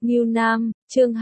Ngưu Nam, chương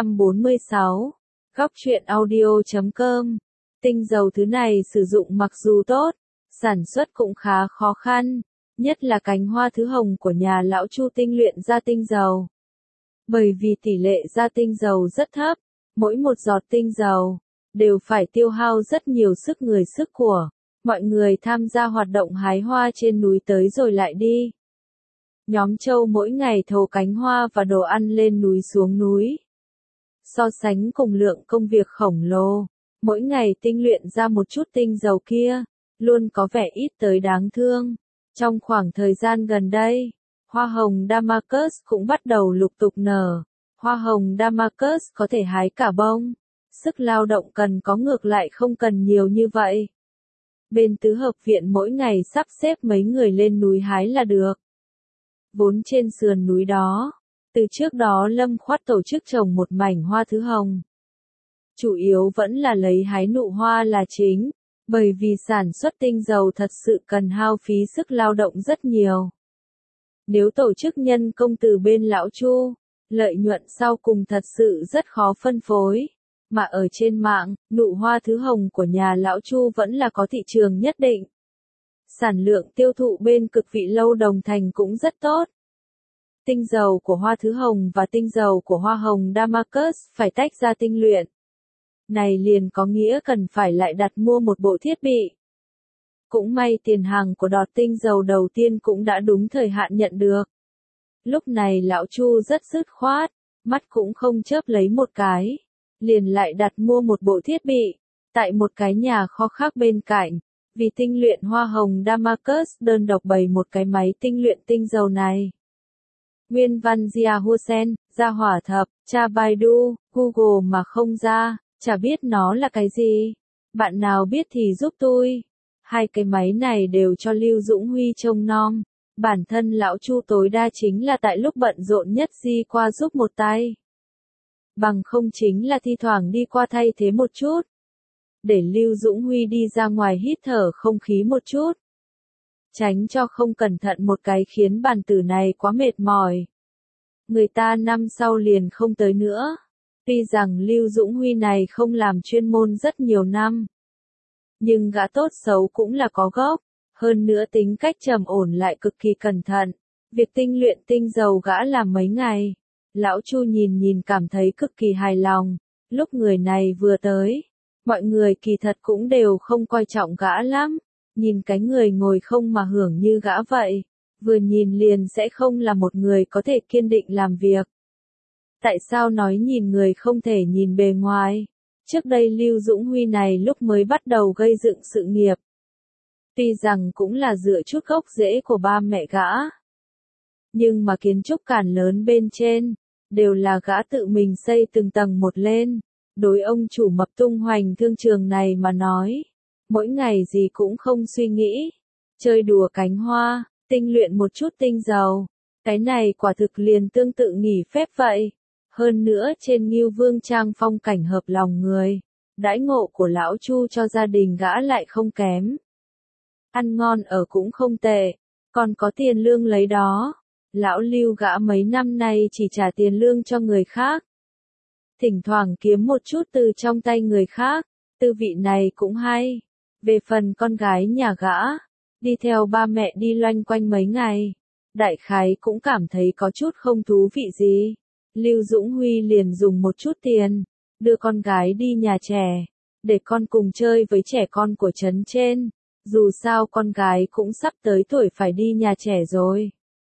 246. Góc truyện audio.com. Tinh dầu thứ này sử dụng mặc dù tốt, sản xuất cũng khá khó khăn, nhất là cánh hoa thứ hồng của nhà lão Chu tinh luyện ra tinh dầu. Bởi vì tỷ lệ ra tinh dầu rất thấp, mỗi một giọt tinh dầu đều phải tiêu hao rất nhiều sức người sức của. Mọi người tham gia hoạt động hái hoa trên núi tới rồi lại đi. Nhóm Châu mỗi ngày thầu cánh hoa và đồ ăn lên núi xuống núi. So sánh cùng lượng công việc khổng lồ, mỗi ngày tinh luyện ra một chút tinh dầu kia, luôn có vẻ ít tới đáng thương. Trong khoảng thời gian gần đây, hoa hồng Damascus cũng bắt đầu lục tục nở. Hoa hồng Damascus có thể hái cả bông. Sức lao động cần có ngược lại không cần nhiều như vậy. Bên tứ hợp viện mỗi ngày sắp xếp mấy người lên núi hái là được. Vốn trên sườn núi đó, từ trước đó Lâm Khoát tổ chức trồng một mảnh hoa thứ hồng. Chủ yếu vẫn là lấy hái nụ hoa là chính, bởi vì sản xuất tinh dầu thật sự cần hao phí sức lao động rất nhiều. Nếu tổ chức nhân công từ bên lão Chu, lợi nhuận sau cùng thật sự rất khó phân phối. Mà ở trên mạng, nụ hoa thứ hồng của nhà lão Chu vẫn là có thị trường nhất định. Sản lượng tiêu thụ bên cực vị lâu Đồng Thành cũng rất tốt. Tinh dầu của hoa thứ hồng và tinh dầu của hoa hồng Damascus phải tách ra tinh luyện. Này liền có nghĩa cần phải lại đặt mua một bộ thiết bị. Cũng may tiền hàng của đọt tinh dầu đầu tiên cũng đã đúng thời hạn nhận được. Lúc này lão Chu rất dứt khoát, mắt cũng không chớp lấy một cái. Liền lại đặt mua một bộ thiết bị, tại một cái nhà kho khác bên cạnh, vì tinh luyện hoa hồng Damascus đơn độc bày một cái máy tinh luyện tinh dầu này. Nguyên văn Zia Hussein, ra hỏa thập, tra Baidu, Google mà không ra, chả biết nó là cái gì. Bạn nào biết thì giúp tôi. Hai cái máy này đều cho Lưu Dũng Huy trông nom. Bản thân lão Chu tối đa chính là tại lúc bận rộn nhất di qua giúp một tay. Bằng không chính là thi thoảng đi qua thay thế một chút. Để Lưu Dũng Huy đi ra ngoài hít thở không khí một chút. Tránh cho không cẩn thận một cái khiến bản tử này quá mệt mỏi. Người ta năm sau liền không tới nữa. Tuy rằng Lưu Dũng Huy này không làm chuyên môn rất nhiều năm. Nhưng gã tốt xấu cũng là có gốc. Hơn nữa tính cách trầm ổn lại cực kỳ cẩn thận. Việc tinh luyện tinh dầu gã làm mấy ngày. Lão Chu nhìn cảm thấy cực kỳ hài lòng. Lúc người này vừa tới, mọi người kỳ thật cũng đều không coi trọng gã lắm. Nhìn cái người ngồi không mà hưởng như gã vậy, vừa nhìn liền sẽ không là một người có thể kiên định làm việc. Tại sao nói nhìn người không thể nhìn bề ngoài? Trước đây Lưu Dũng Huy này lúc mới bắt đầu gây dựng sự nghiệp. Tuy rằng cũng là dựa chút gốc rễ của ba mẹ gã. Nhưng mà kiến trúc cản lớn bên trên, đều là gã tự mình xây từng tầng một lên. Đối ông chủ mập tung hoành thương trường này mà nói, mỗi ngày gì cũng không suy nghĩ. Chơi đùa cánh hoa, tinh luyện một chút tinh dầu. Cái này quả thực liền tương tự nghỉ phép vậy. Hơn nữa trên Ngưu Vương Trang phong cảnh hợp lòng người. Đãi ngộ của lão Chu cho gia đình gã lại không kém. Ăn ngon ở cũng không tệ, còn có tiền lương lấy đó. Lão Lưu gã mấy năm nay chỉ trả tiền lương cho người khác. Thỉnh thoảng kiếm một chút từ trong tay người khác, tư vị này cũng hay. Về phần con gái nhà gã, đi theo ba mẹ đi loanh quanh mấy ngày, đại khái cũng cảm thấy có chút không thú vị gì. Lưu Dũng Huy liền dùng một chút tiền, đưa con gái đi nhà trẻ, để con cùng chơi với trẻ con của trấn trên. Dù sao con gái cũng sắp tới tuổi phải đi nhà trẻ rồi.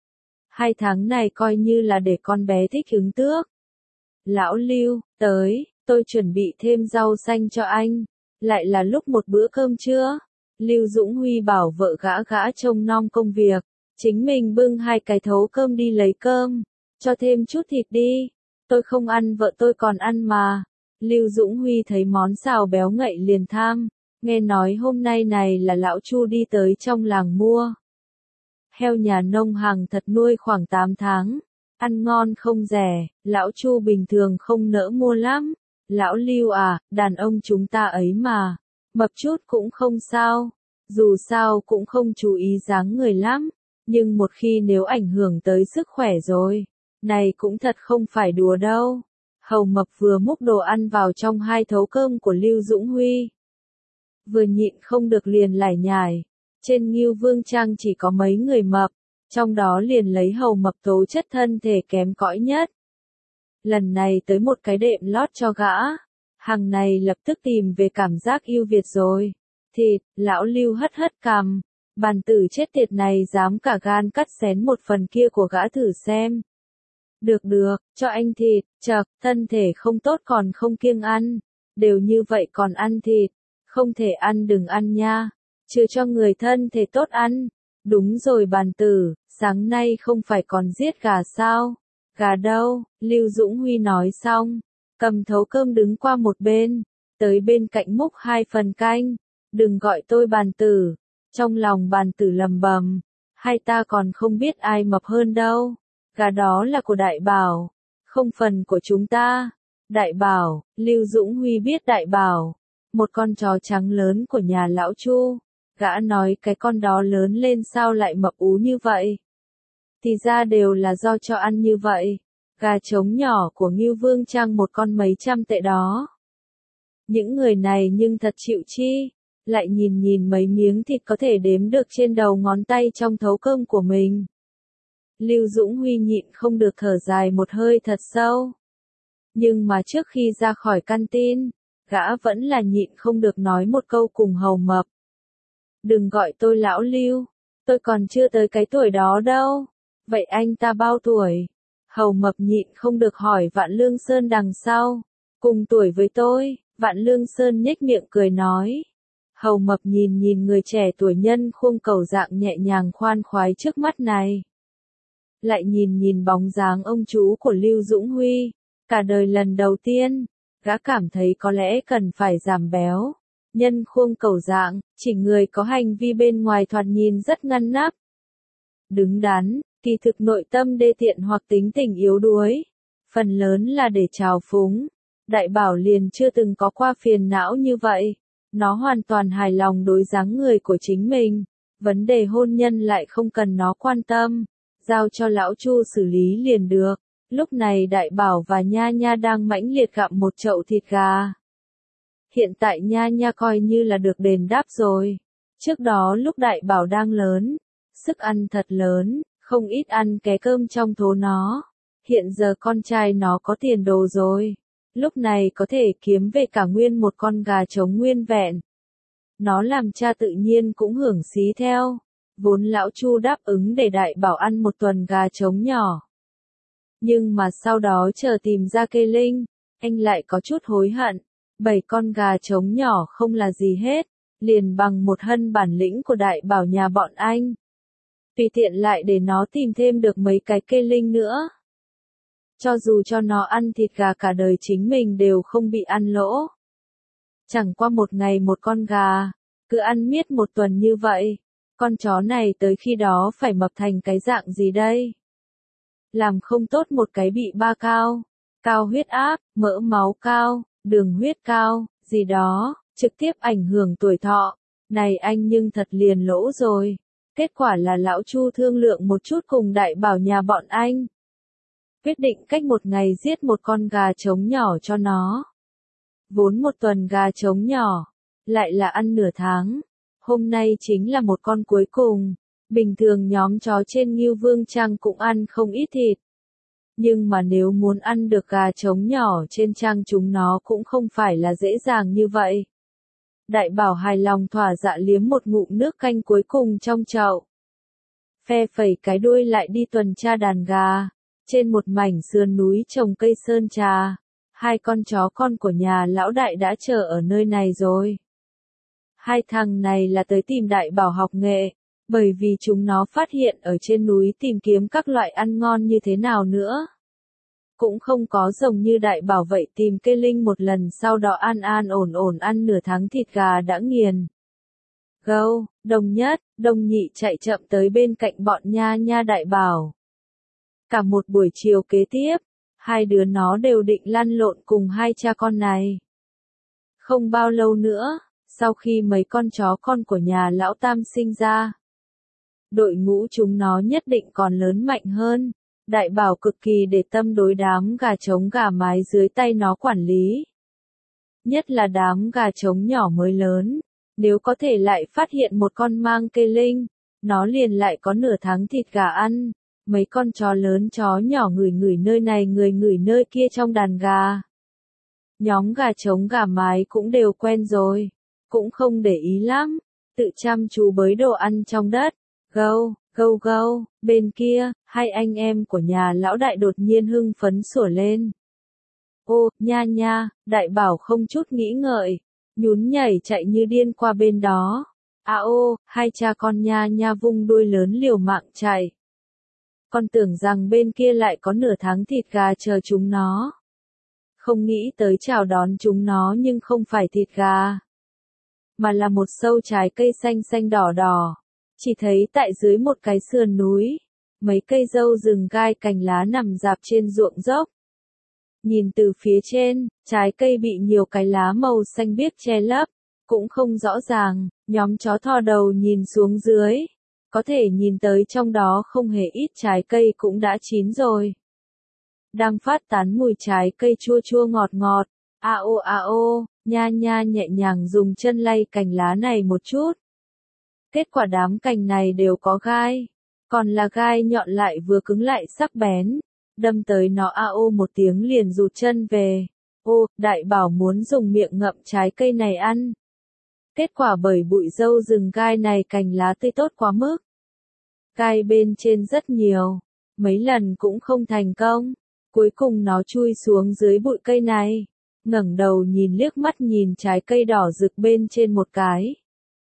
2 tháng này coi như là để con bé thích ứng tước. Lão Lưu, tới, tôi chuẩn bị thêm rau xanh cho anh. Lại là lúc một bữa cơm trưa. Lưu Dũng Huy bảo vợ gã trông nom công việc. Chính mình bưng 2 cái thấu cơm đi lấy cơm. Cho thêm chút thịt đi. Tôi không ăn vợ tôi còn ăn mà. Lưu Dũng Huy thấy món xào béo ngậy liền tham. Nghe nói hôm nay này là lão Chu đi tới trong làng mua. Heo nhà nông hàng thật nuôi khoảng 8 tháng. Ăn ngon không rẻ, lão Chu bình thường không nỡ mua lắm. Lão Lưu à, đàn ông chúng ta ấy mà. Mập chút cũng không sao. Dù sao cũng không chú ý dáng người lắm. Nhưng một khi nếu ảnh hưởng tới sức khỏe rồi, Này cũng thật không phải đùa đâu. Hầu Mập vừa múc đồ ăn vào trong 2 thấu cơm của Lưu Dũng Huy. Vừa nhịn không được liền lải nhải. Trên Ngưu Vương Trang chỉ có mấy người mập, trong đó liền lấy Hầu Mập tố chất thân thể kém cỏi nhất. Lần này tới một cái đệm lót cho gã, hàng này lập tức tìm về cảm giác yêu Việt rồi. Thịt, lão Lưu hất hất cằm, bàn tử chết tiệt này dám cả gan cắt xén một phần kia của gã thử xem. Được được, cho anh thịt, chậc, thân thể không tốt còn không kiêng ăn, đều như vậy còn ăn thịt, không thể ăn đừng ăn nha, chưa cho người thân thể tốt ăn. Đúng rồi bàn tử, sáng nay không phải còn giết gà sao? Gà đâu? Lưu Dũng Huy nói xong, cầm thấu cơm đứng qua một bên, tới bên cạnh múc 2 phần canh, đừng gọi tôi bàn tử. Trong lòng bàn tử lầm bầm, hai ta còn không biết ai mập hơn đâu. Gà đó là của Đại Bảo, không phần của chúng ta. Đại Bảo, Lưu Dũng Huy biết Đại Bảo, một con chó trắng lớn của nhà lão Chu. Gã nói cái con đó lớn lên sao lại mập ú như vậy? Thì ra đều là do cho ăn như vậy. Gà trống nhỏ của Ngưu Vương Trang một con mấy trăm tệ đó. Những người này nhưng thật chịu chi, lại nhìn mấy miếng thịt có thể đếm được trên đầu ngón tay trong thấu cơm của mình. Lưu Dũng Huy nhịn không được thở dài một hơi thật sâu. Nhưng mà trước khi ra khỏi căn tin, gã vẫn là nhịn không được nói một câu cùng Hầu Mập. Đừng gọi tôi lão Lưu, tôi còn chưa tới cái tuổi đó đâu. Vậy anh ta bao tuổi? Hầu Mập nhịn không được hỏi Vạn Lương Sơn đằng sau. Cùng tuổi với tôi, Vạn Lương Sơn nhếch miệng cười nói. Hầu Mập nhìn người trẻ tuổi nhân khuôn cầu dạng nhẹ nhàng khoan khoái trước mắt này. Lại nhìn bóng dáng ông chú của Lưu Dũng Huy, cả đời lần đầu tiên, gã cảm thấy có lẽ cần phải giảm béo. Nhân khuôn cầu dạng, chỉ người có hành vi bên ngoài thoạt nhìn rất ngăn nắp, đứng đắn, kỳ thực nội tâm đê tiện hoặc tính tình yếu đuối, phần lớn là để trào phúng. Đại Bảo liền chưa từng có qua phiền não như vậy, nó hoàn toàn hài lòng đối dáng người của chính mình, vấn đề hôn nhân lại không cần nó quan tâm, giao cho lão Chu xử lý liền được. Lúc này Đại Bảo và Nha Nha đang mãnh liệt gặm một chậu thịt gà. Hiện tại Nha Nha coi như là được đền đáp rồi. Trước đó lúc Đại Bảo đang lớn, sức ăn thật lớn, không ít ăn ké cơm trong thố nó. Hiện giờ con trai nó có tiền đồ rồi. Lúc này có thể kiếm về cả nguyên một con gà trống nguyên vẹn. Nó làm cha tự nhiên cũng hưởng xí theo. Vốn lão Chu đáp ứng để Đại Bảo ăn một tuần gà trống nhỏ. Nhưng mà sau đó chờ tìm ra cây linh, anh lại có chút hối hận. 7 con gà trống nhỏ không là gì hết, liền bằng một hân bản lĩnh của Đại Bảo nhà bọn anh. Tùy tiện lại để nó tìm thêm được mấy cái cây linh nữa. Cho dù cho nó ăn thịt gà cả đời chính mình đều không bị ăn lỗ. Chẳng qua một ngày một con gà, cứ ăn miết một tuần như vậy, con chó này tới khi đó phải mập thành cái dạng gì đây? Làm không tốt một cái bị ba cao, cao huyết áp, mỡ máu cao, đường huyết cao, gì đó, trực tiếp ảnh hưởng tuổi thọ. Này anh nhưng thật liền lỗ rồi. Kết quả là lão Chu thương lượng một chút cùng Đại Bảo nhà bọn anh. Quyết định cách một ngày giết một con gà trống nhỏ cho nó. Vốn một tuần gà trống nhỏ, lại là ăn nửa tháng. Hôm nay chính là một con cuối cùng. Bình thường nhóm chó trên Ngưu Vương Trang cũng ăn không ít thịt. Nhưng mà nếu muốn ăn được gà trống nhỏ trên trang chúng nó cũng không phải là dễ dàng như vậy. Đại Bảo hài lòng thỏa dạ liếm một ngụm nước canh cuối cùng trong chậu. Phe phẩy cái đuôi lại đi tuần tra đàn gà. Trên một mảnh sườn núi trồng cây sơn trà, 2 con chó con của nhà lão Đại đã chờ ở nơi này rồi. 2 thằng này là tới tìm Đại Bảo học nghệ, bởi vì chúng nó phát hiện ở trên núi tìm kiếm các loại ăn ngon như thế nào nữa. Cũng không có giống như Đại Bảo vậy tìm cây linh một lần sau đó an ổn ăn nửa tháng thịt gà đã nghiền. Gâu, Đồng Nhất, Đồng Nhị chạy chậm tới bên cạnh bọn Nha Nha Đại Bảo. Cả một buổi chiều kế tiếp, 2 đứa nó đều định lăn lộn cùng 2 cha con này. Không bao lâu nữa, sau khi mấy con chó con của nhà lão Tam sinh ra, đội ngũ chúng nó nhất định còn lớn mạnh hơn. Đại bảo cực kỳ để tâm đối đám gà trống gà mái dưới tay nó quản lý. Nhất là đám gà trống nhỏ mới lớn, nếu có thể lại phát hiện một con mang cây linh, nó liền lại có nửa tháng thịt gà ăn. Mấy con chó lớn chó nhỏ ngửi ngửi nơi này người ngửi nơi kia trong đàn gà. Nhóm gà trống gà mái cũng đều quen rồi, cũng không để ý lắm, tự chăm chú bới đồ ăn trong đất. Gâu, gâu gâu, bên kia, hai anh em của nhà lão đại đột nhiên hưng phấn sủa lên. Ô, nha nha, đại bảo không chút nghĩ ngợi, nhún nhảy chạy như điên qua bên đó. À ô, hai cha con nha nha vung đuôi lớn liều mạng chạy. Con tưởng rằng bên kia lại có nửa tháng thịt gà chờ chúng nó. Không nghĩ tới chào đón chúng nó nhưng không phải thịt gà, mà là một sâu trái cây xanh xanh đỏ đỏ. Chỉ thấy tại dưới một cái sườn núi, mấy cây dâu rừng gai cành lá nằm rạp trên ruộng dốc. Nhìn từ phía trên, trái cây bị nhiều cái lá màu xanh biếc che lấp, cũng không rõ ràng, nhóm chó thò đầu nhìn xuống dưới. Có thể nhìn tới trong đó không hề ít trái cây cũng đã chín rồi. Đang phát tán mùi trái cây chua chua ngọt ngọt. A ô, nha nha nhẹ nhàng dùng chân lay cành lá này một chút. Kết quả đám cành này đều có gai, còn là gai nhọn lại vừa cứng lại sắc bén. Đâm tới nó a ô một tiếng liền rụt chân về. Ô, đại bảo muốn dùng miệng ngậm trái cây này ăn. Kết quả bởi bụi dâu rừng gai này cành lá tươi tốt quá mức. Gai bên trên rất nhiều, mấy lần cũng không thành công. Cuối cùng nó chui xuống dưới bụi cây này, ngẩng đầu nhìn liếc mắt nhìn trái cây đỏ rực bên trên một cái.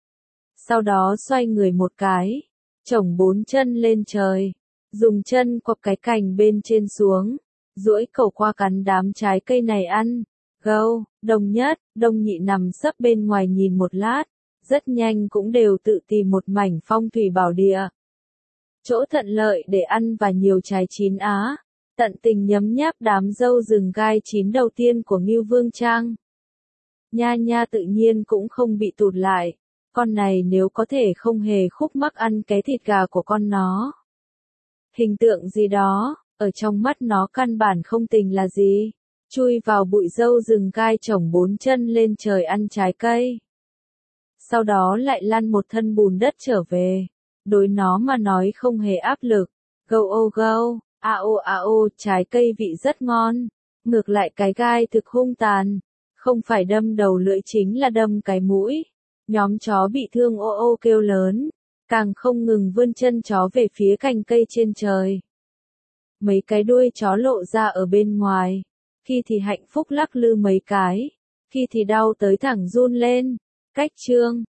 Sau đó xoay người một cái, chổng bốn chân lên trời, dùng chân quặp cái cành bên trên xuống, duỗi cổ qua cắn đám trái cây này ăn. Gâu, đồng nhất, đồng nhị nằm sấp bên ngoài nhìn một lát, rất nhanh cũng đều tự tìm một mảnh phong thủy bảo địa. Chỗ thuận lợi để ăn và nhiều trái chín á. Tận tình nhấm nháp đám dâu rừng gai chín đầu tiên của Ngưu Vương Trang. Nha nha tự nhiên cũng không bị tụt lại, con này nếu có thể không hề khúc mắc ăn cái thịt gà của con nó. Hình tượng gì đó, ở trong mắt nó căn bản không tình là gì, chui vào bụi dâu rừng gai chổng bốn chân lên trời ăn trái cây. Sau đó lại lăn một thân bùn đất trở về, đối nó mà nói không hề áp lực. Gâu ô gâu. A ô, trái cây vị rất ngon. Ngược lại cái gai thực hung tàn. Không phải đâm đầu lưỡi chính là đâm cái mũi. Nhóm chó bị thương ô ô kêu lớn. Càng không ngừng vươn chân chó về phía cành cây trên trời. Mấy cái đuôi chó lộ ra ở bên ngoài. Khi thì hạnh phúc lắc lư mấy cái. Khi thì đau tới thẳng run lên. Cách chương